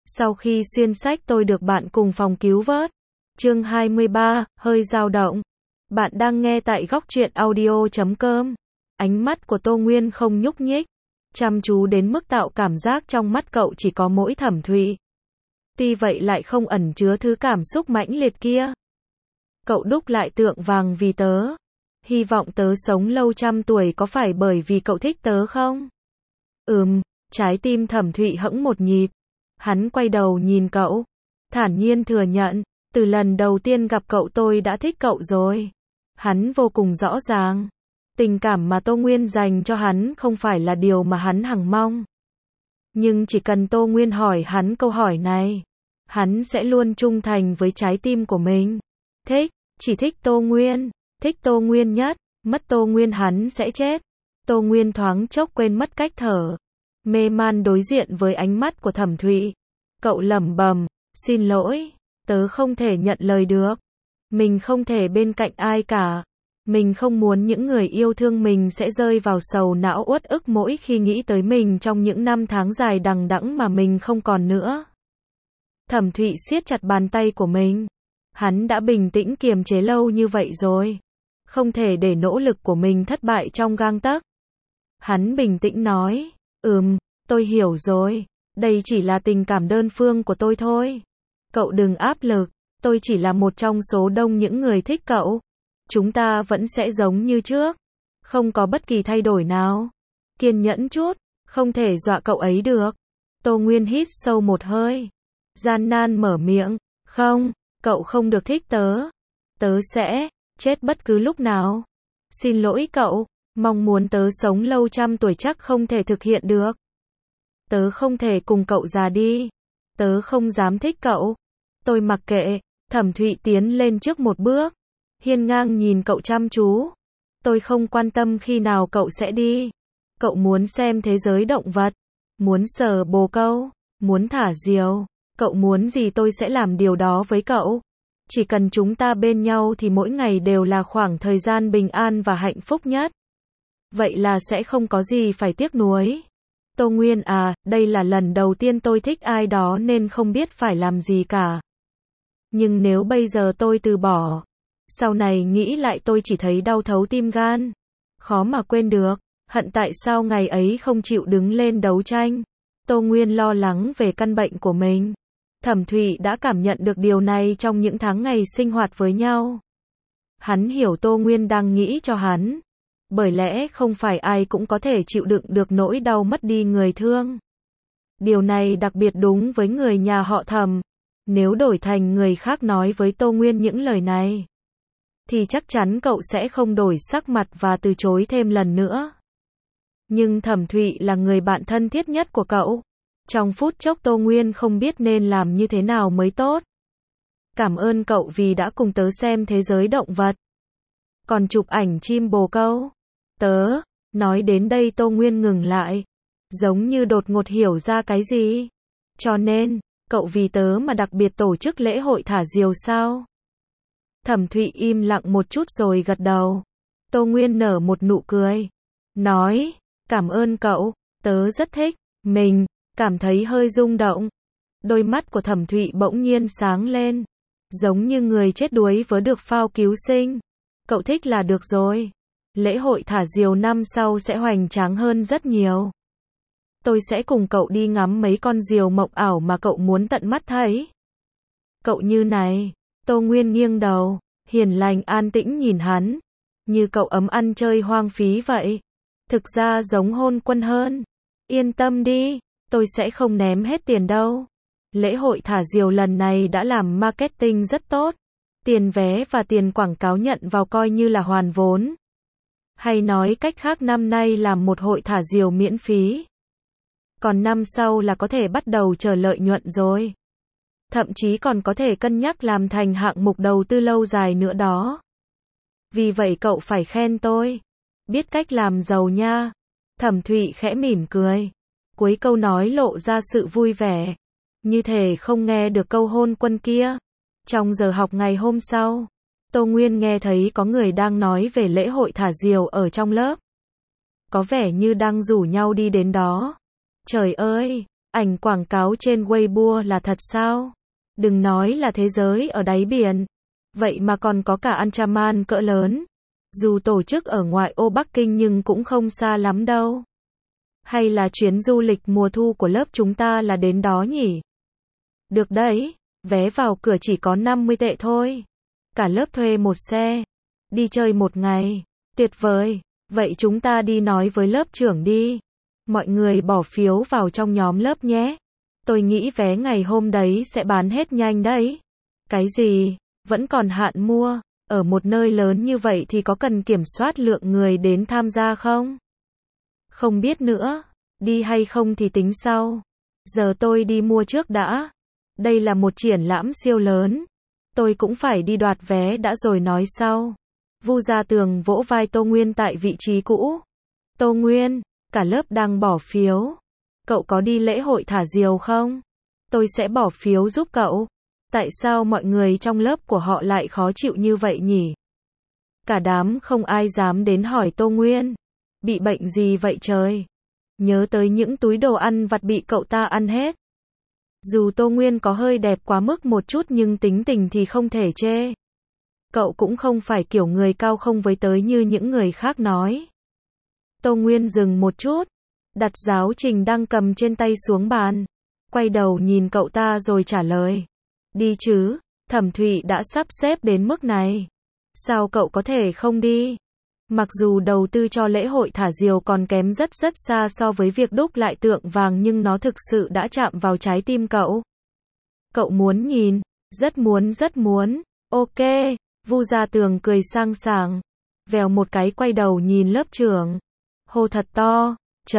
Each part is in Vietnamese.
Sau khi xuyên sách tôi được bạn cùng phòng cứu vớt. Chương 23, hơi dao động. Bạn đang nghe tại góc truyện audio.com. Ánh mắt của Tô Nguyên không nhúc nhích, chăm chú đến mức tạo cảm giác trong mắt cậu chỉ có mỗi Thẩm Thụy. Tuy vậy lại không ẩn chứa thứ cảm xúc mãnh liệt kia. Cậu đúc lại tượng vàng vì tớ. Hy vọng tớ sống lâu trăm tuổi, có phải bởi vì cậu thích tớ không? Trái tim Thẩm Thụy hững một nhịp. Hắn quay đầu nhìn cậu, thản nhiên thừa nhận, từ lần đầu tiên gặp cậu tôi đã thích cậu rồi. Hắn vô cùng rõ ràng, tình cảm mà Tô Nguyên dành cho hắn không phải là điều mà hắn hằng mong. Nhưng chỉ cần Tô Nguyên hỏi hắn câu hỏi này, hắn sẽ luôn trung thành với trái tim của mình. Chỉ thích Tô Nguyên, thích Tô Nguyên nhất, mất Tô Nguyên hắn sẽ chết. Tô Nguyên thoáng chốc quên mất cách thở, mê man đối diện với ánh mắt của Thẩm Thụy. Cậu lẩm bẩm, xin lỗi, tớ không thể nhận lời được. Mình không thể bên cạnh ai cả. Mình không muốn những người yêu thương mình sẽ rơi vào sầu não uất ức mỗi khi nghĩ tới mình trong những năm tháng dài đằng đẵng mà mình không còn nữa. Thẩm Thụy siết chặt bàn tay của mình. Hắn đã bình tĩnh kiềm chế lâu như vậy rồi, không thể để nỗ lực của mình thất bại trong gang tấc. Hắn bình tĩnh nói, tôi hiểu rồi, đây chỉ là tình cảm đơn phương của tôi thôi. Cậu đừng áp lực, tôi chỉ là một trong số đông những người thích cậu. Chúng ta vẫn sẽ giống như trước, không có bất kỳ thay đổi nào. Kiên nhẫn chút, không thể dọa cậu ấy được. Tô Nguyên hít sâu một hơi, gian nan mở miệng, không, cậu không được thích tớ. Tớ sẽ chết bất cứ lúc nào. Xin lỗi cậu, mong muốn tớ sống lâu trăm tuổi chắc không thể thực hiện được. Tớ không thể cùng cậu già đi. Tớ không dám thích cậu. Tôi mặc kệ. Thẩm Thụy tiến lên trước một bước, hiên ngang nhìn cậu chăm chú. Tôi không quan tâm khi nào cậu sẽ đi. Cậu muốn xem thế giới động vật, muốn sờ bồ câu, muốn thả diều, cậu muốn gì tôi sẽ làm điều đó với cậu. Chỉ cần chúng ta bên nhau thì mỗi ngày đều là khoảng thời gian bình an và hạnh phúc nhất. Vậy là sẽ không có gì phải tiếc nuối. Tô Nguyên à, đây là lần đầu tiên tôi thích ai đó nên không biết phải làm gì cả. Nhưng nếu bây giờ tôi từ bỏ, sau này nghĩ lại tôi chỉ thấy đau thấu tim gan. Khó mà quên được, hận tại sao ngày ấy không chịu đứng lên đấu tranh. Tô Nguyên lo lắng về căn bệnh của mình. Thẩm Thụy đã cảm nhận được điều này trong những tháng ngày sinh hoạt với nhau. Hắn hiểu Tô Nguyên đang nghĩ cho hắn. Bởi lẽ không phải ai cũng có thể chịu đựng được nỗi đau mất đi người thương. Điều này đặc biệt đúng với người nhà họ Thẩm. Nếu đổi thành người khác nói với Tô Nguyên những lời này, thì chắc chắn cậu sẽ không đổi sắc mặt và từ chối thêm lần nữa. Nhưng Thẩm Thụy là người bạn thân thiết nhất của cậu. Trong phút chốc Tô Nguyên không biết nên làm như thế nào mới tốt. Cảm ơn cậu vì đã cùng tớ xem thế giới động vật. Còn chụp ảnh chim bồ câu. Nói đến đây Tô Nguyên ngừng lại, giống như đột ngột hiểu ra cái gì. Cho nên, cậu vì tớ mà đặc biệt tổ chức lễ hội thả diều sao? Thẩm Thụy im lặng một chút rồi gật đầu. Tô Nguyên nở một nụ cười, nói, cảm ơn cậu, tớ rất thích. Mình cảm thấy hơi rung động. Đôi mắt của Thẩm Thụy bỗng nhiên sáng lên, giống như người chết đuối vớ được phao cứu sinh. Cậu thích là được rồi. Lễ hội thả diều năm sau sẽ hoành tráng hơn rất nhiều. Tôi sẽ cùng cậu đi ngắm mấy con diều mộng ảo mà cậu muốn tận mắt thấy. Cậu như này. Tô Nguyên nghiêng đầu, hiền lành an tĩnh nhìn hắn. Như cậu ấm ăn chơi hoang phí vậy. Thực ra giống Hôn Quân hơn. Yên tâm đi, tôi sẽ không ném hết tiền đâu. Lễ hội thả diều lần này đã làm marketing rất tốt. Tiền vé và tiền quảng cáo nhận vào coi như là hoàn vốn. Hay nói cách khác năm nay làm một hội thả diều miễn phí. Còn năm sau là có thể bắt đầu chờ lợi nhuận rồi. Thậm chí còn có thể cân nhắc làm thành hạng mục đầu tư lâu dài nữa đó. Vì vậy cậu phải khen tôi. Biết cách làm giàu nha. Thẩm Thụy khẽ mỉm cười. Cuối câu nói lộ ra sự vui vẻ. Như thể không nghe được câu hôn quân kia. Trong giờ học ngày hôm sau, Tô Nguyên nghe thấy có người đang nói về lễ hội thả diều ở trong lớp. Có vẻ như đang rủ nhau đi đến đó. Trời ơi, Ảnh quảng cáo trên Weibo là thật sao? Đừng nói là thế giới ở đáy biển. Vậy mà còn có cả Andaman cỡ lớn. Dù tổ chức ở ngoại ô Bắc Kinh nhưng cũng không xa lắm đâu. Hay là chuyến du lịch mùa thu của lớp chúng ta là đến đó nhỉ? Được đấy, vé vào cửa chỉ có 50 tệ thôi. Cả lớp thuê một xe. Đi chơi một ngày. Tuyệt vời. Vậy chúng ta đi nói với lớp trưởng đi. Mọi người bỏ phiếu vào trong nhóm lớp nhé. Tôi nghĩ vé ngày hôm đấy sẽ bán hết nhanh đấy. Cái gì? Vẫn còn hạn mua. Ở một nơi lớn như vậy thì có cần kiểm soát lượng người đến tham gia không? Không biết nữa. Đi hay không thì tính sau. Giờ tôi đi mua trước đã. Đây là một triển lãm siêu lớn. Tôi cũng phải đi đoạt vé đã rồi nói sau. Vu Gia Tường vỗ vai Tô Nguyên tại vị trí cũ. Tô Nguyên, cả lớp đang bỏ phiếu. Cậu có đi lễ hội thả diều không? Tôi sẽ bỏ phiếu giúp cậu. Tại sao mọi người trong lớp của họ lại khó chịu như vậy nhỉ? Cả đám không ai dám đến hỏi Tô Nguyên. Bị bệnh gì vậy trời? Nhớ tới những túi đồ ăn vặt bị cậu ta ăn hết. Dù Tô Nguyên có hơi đẹp quá mức một chút nhưng tính tình thì không thể chê. Cậu cũng không phải kiểu người cao không với tới như những người khác nói. Tô Nguyên dừng một chút, đặt giáo trình đang cầm trên tay xuống bàn, quay đầu nhìn cậu ta rồi trả lời. Đi chứ, Thẩm Thụy đã sắp xếp đến mức này. Sao cậu có thể không đi? Mặc dù đầu tư cho lễ hội thả diều còn kém rất rất xa so với việc đúc lại tượng vàng nhưng nó thực sự đã chạm vào trái tim cậu. Cậu muốn nhìn, rất muốn rất muốn. Ok, Vu Gia Tường cười sang sảng, vèo một cái quay đầu nhìn lớp trưởng. Hô thật to,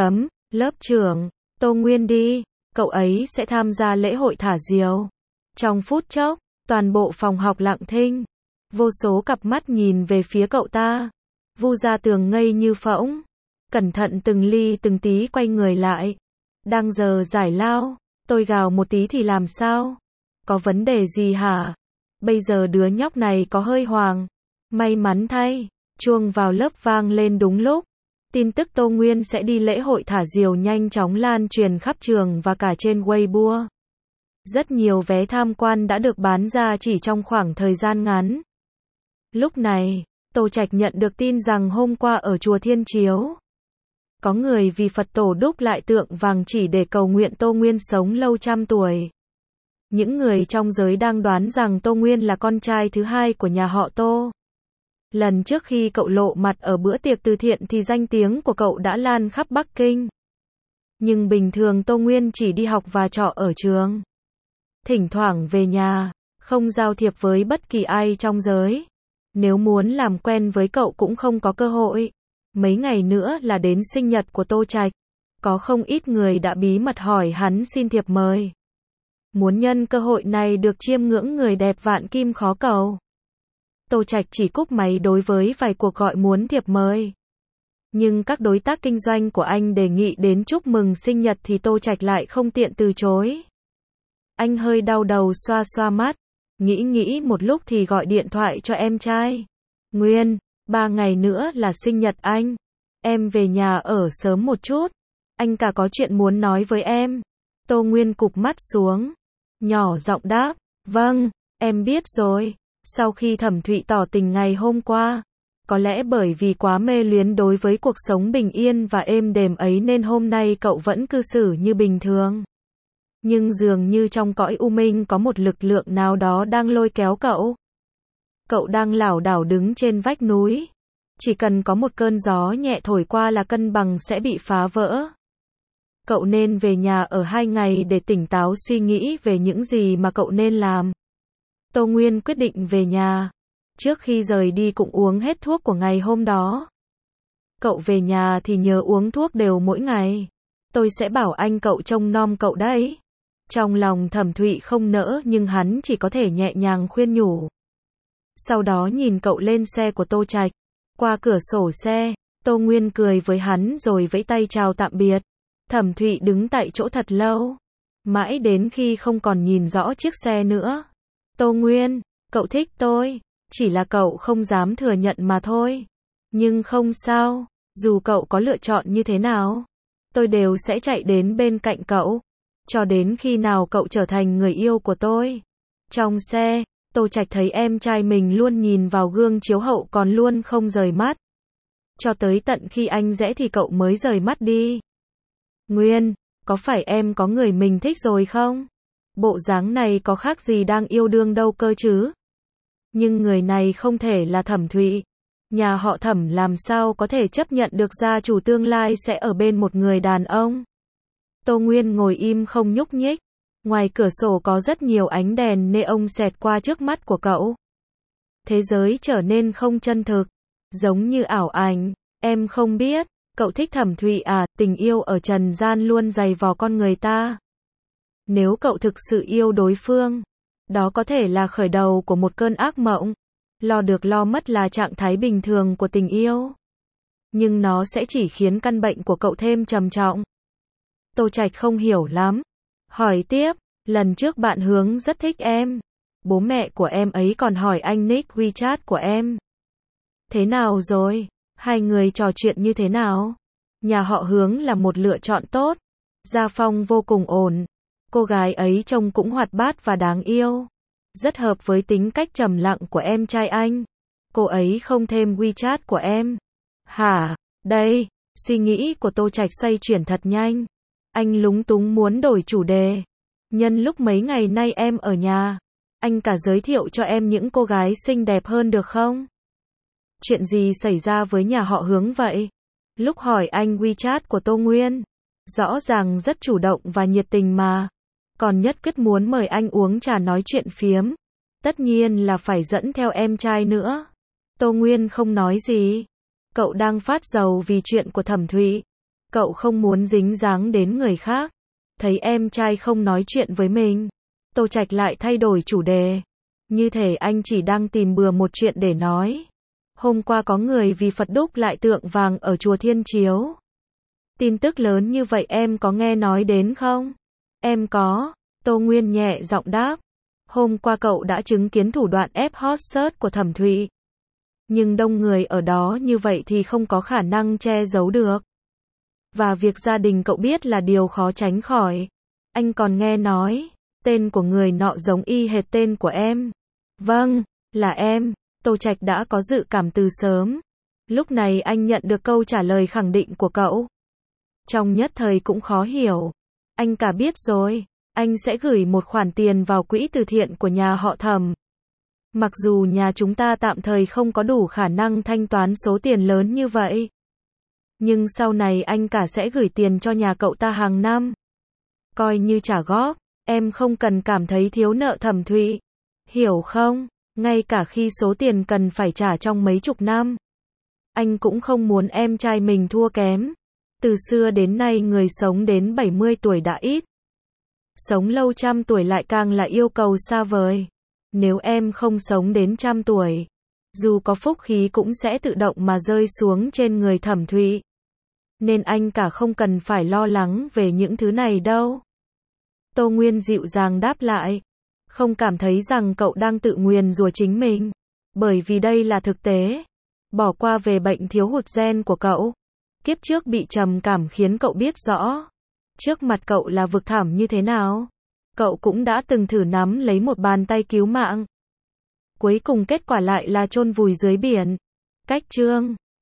lớp trưởng, Tô Nguyên đi, cậu ấy sẽ tham gia lễ hội thả diều. Trong phút chốc, toàn bộ phòng học lặng thinh. Vô số cặp mắt nhìn về phía cậu ta. Vu Gia Tường ngây như phỗng. Cẩn thận từng ly từng tí quay người lại. Đang giờ giải lao, tôi gào một tí thì làm sao? Có vấn đề gì hả? Bây giờ đứa nhóc này có hơi hoàng. May mắn thay, chuông vào lớp vang lên đúng lúc. Tin tức Tô Nguyên sẽ đi lễ hội thả diều nhanh chóng lan truyền khắp trường và cả trên Weibo. Rất nhiều vé tham quan đã được bán ra chỉ trong khoảng thời gian ngắn. Lúc này, Tô Trạch nhận được tin rằng hôm qua ở chùa Thiên Chiếu, có người vì Phật tổ đúc lại tượng vàng chỉ để cầu nguyện Tô Nguyên sống lâu trăm tuổi. Những người trong giới đang đoán rằng Tô Nguyên là con trai thứ hai của nhà họ Tô. Lần trước khi cậu lộ mặt ở bữa tiệc từ thiện thì danh tiếng của cậu đã lan khắp Bắc Kinh. Nhưng bình thường Tô Nguyên chỉ đi học và trọ ở trường. Thỉnh thoảng về nhà, không giao thiệp với bất kỳ ai trong giới. Nếu muốn làm quen với cậu cũng không có cơ hội. Mấy ngày nữa là đến sinh nhật của Tô Trạch. Có không ít người đã bí mật hỏi hắn xin thiệp mời. Muốn nhân cơ hội này được chiêm ngưỡng người đẹp vạn kim khó cầu. Tô Trạch chỉ cúp máy đối với vài cuộc gọi muốn thiệp mời. Nhưng các đối tác kinh doanh của anh đề nghị đến chúc mừng sinh nhật thì Tô Trạch lại không tiện từ chối. Anh hơi đau đầu xoa xoa mắt. Nghĩ một lúc thì gọi điện thoại cho em trai. Nguyên, 3 ngày nữa là sinh nhật anh. Em về nhà ở sớm một chút. Anh cả có chuyện muốn nói với em. Tô Nguyên cụp mắt xuống. Nhỏ giọng đáp. Vâng, em biết rồi. Sau khi Thẩm Thụy tỏ tình ngày hôm qua, có lẽ bởi vì quá mê luyến đối với cuộc sống bình yên và êm đềm ấy nên hôm nay cậu vẫn cư xử như bình thường. Nhưng dường như trong cõi u minh có một lực lượng nào đó đang lôi kéo cậu. Cậu đang lảo đảo đứng trên vách núi. Chỉ cần có một cơn gió nhẹ thổi qua là cân bằng sẽ bị phá vỡ. Cậu nên về nhà ở 2 ngày để tỉnh táo suy nghĩ về những gì mà cậu nên làm. Tô Nguyên quyết định về nhà. Trước khi rời đi cũng uống hết thuốc của ngày hôm đó. Cậu về nhà thì nhớ uống thuốc đều mỗi ngày. Tôi sẽ bảo anh cậu trông nom cậu đấy. Trong lòng Thẩm Thụy không nỡ nhưng hắn chỉ có thể nhẹ nhàng khuyên nhủ. Sau đó nhìn cậu lên xe của Tô Trạch. Qua cửa sổ xe, Tô Nguyên cười với hắn rồi vẫy tay chào tạm biệt. Thẩm Thụy đứng tại chỗ thật lâu. Mãi đến khi không còn nhìn rõ chiếc xe nữa. Tô Nguyên, cậu thích tôi. Chỉ là cậu không dám thừa nhận mà thôi. Nhưng không sao, dù cậu có lựa chọn như thế nào, tôi đều sẽ chạy đến bên cạnh cậu. Cho đến khi nào cậu trở thành người yêu của tôi? Trong xe, Tô Trạch thấy em trai mình luôn nhìn vào gương chiếu hậu còn luôn không rời mắt. Cho tới tận khi anh rẽ thì cậu mới rời mắt đi. Nguyên, có phải em có người mình thích rồi không? Bộ dáng này có khác gì đang yêu đương đâu cơ chứ? Nhưng người này không thể là Thẩm Thụy. Nhà họ Thẩm làm sao có thể chấp nhận được gia chủ tương lai sẽ ở bên một người đàn ông? Tô Nguyên ngồi im không nhúc nhích. Ngoài cửa sổ có rất nhiều ánh đèn neon xẹt qua trước mắt của cậu. Thế giới trở nên không chân thực, giống như ảo ảnh. Em không biết, cậu thích Thẩm Thụy à? Tình yêu ở trần gian luôn dày vò con người ta. Nếu cậu thực sự yêu đối phương, đó có thể là khởi đầu của một cơn ác mộng. Lo được lo mất là trạng thái bình thường của tình yêu. Nhưng nó sẽ chỉ khiến căn bệnh của cậu thêm trầm trọng. Tô Trạch không hiểu lắm. Hỏi tiếp, lần trước bạn Hướng rất thích em. Bố mẹ của em ấy còn hỏi anh nick WeChat của em. Thế nào rồi? Hai người trò chuyện như thế nào? Nhà họ Hướng là một lựa chọn tốt. Gia phong vô cùng ổn. Cô gái ấy trông cũng hoạt bát và đáng yêu. Rất hợp với tính cách trầm lặng của em trai anh. Cô ấy không thêm WeChat của em. Hả? Đây, suy nghĩ của Tô Trạch xoay chuyển thật nhanh. Anh lúng túng muốn đổi chủ đề. Nhân lúc mấy ngày nay em ở nhà, anh cả giới thiệu cho em những cô gái xinh đẹp hơn được không? Chuyện gì xảy ra với nhà họ Hướng vậy? Lúc hỏi anh WeChat của Tô Nguyên, rõ ràng rất chủ động và nhiệt tình mà. Còn nhất quyết muốn mời anh uống trà nói chuyện phiếm. Tất nhiên là phải dẫn theo em trai nữa. Tô Nguyên không nói gì. Cậu đang phát rầu vì chuyện của Thẩm Thụy. Cậu không muốn dính dáng đến người khác. Thấy em trai không nói chuyện với mình, Tô Trạch lại thay đổi chủ đề. Như thể anh chỉ đang tìm bừa một chuyện để nói. Hôm qua có người vì Phật đúc lại tượng vàng ở chùa Thiên Chiếu. Tin tức lớn như vậy em có nghe nói đến không? Em có. Tô Nguyên nhẹ giọng đáp. Hôm qua cậu đã chứng kiến thủ đoạn ép hot search của Thẩm Thụy. Nhưng đông người ở đó như vậy thì không có khả năng che giấu được. Và việc gia đình cậu biết là điều khó tránh khỏi. Anh còn nghe nói, tên của người nọ giống y hệt tên của em. Vâng, là em. Tô Trạch đã có dự cảm từ sớm. Lúc này anh nhận được câu trả lời khẳng định của cậu. Trong nhất thời cũng khó hiểu. Anh cả biết rồi, anh sẽ gửi một khoản tiền vào quỹ từ thiện của nhà họ Thẩm. Mặc dù nhà chúng ta tạm thời không có đủ khả năng thanh toán số tiền lớn như vậy. Nhưng sau này anh cả sẽ gửi tiền cho nhà cậu ta hàng năm. Coi như trả góp, em không cần cảm thấy thiếu nợ Thẩm Thụy. Hiểu không? Ngay cả khi số tiền cần phải trả trong mấy chục năm. Anh cũng không muốn em trai mình thua kém. Từ xưa đến nay người sống đến 70 tuổi đã ít. Sống lâu trăm tuổi lại càng là yêu cầu xa vời. Nếu em không sống đến 100 tuổi, dù có phúc khí cũng sẽ tự động mà rơi xuống trên người Thẩm Thụy. Nên anh cả không cần phải lo lắng về những thứ này đâu. Tô Nguyên dịu dàng đáp lại. Không cảm thấy rằng cậu đang tự nguyền rủa chính mình. Bởi vì đây là thực tế. Bỏ qua về bệnh thiếu hụt gen của cậu. Kiếp trước bị trầm cảm khiến cậu biết rõ. Trước mặt cậu là vực thẳm như thế nào. Cậu cũng đã từng thử nắm lấy một bàn tay cứu mạng. Cuối cùng kết quả lại là chôn vùi dưới biển. Cách chương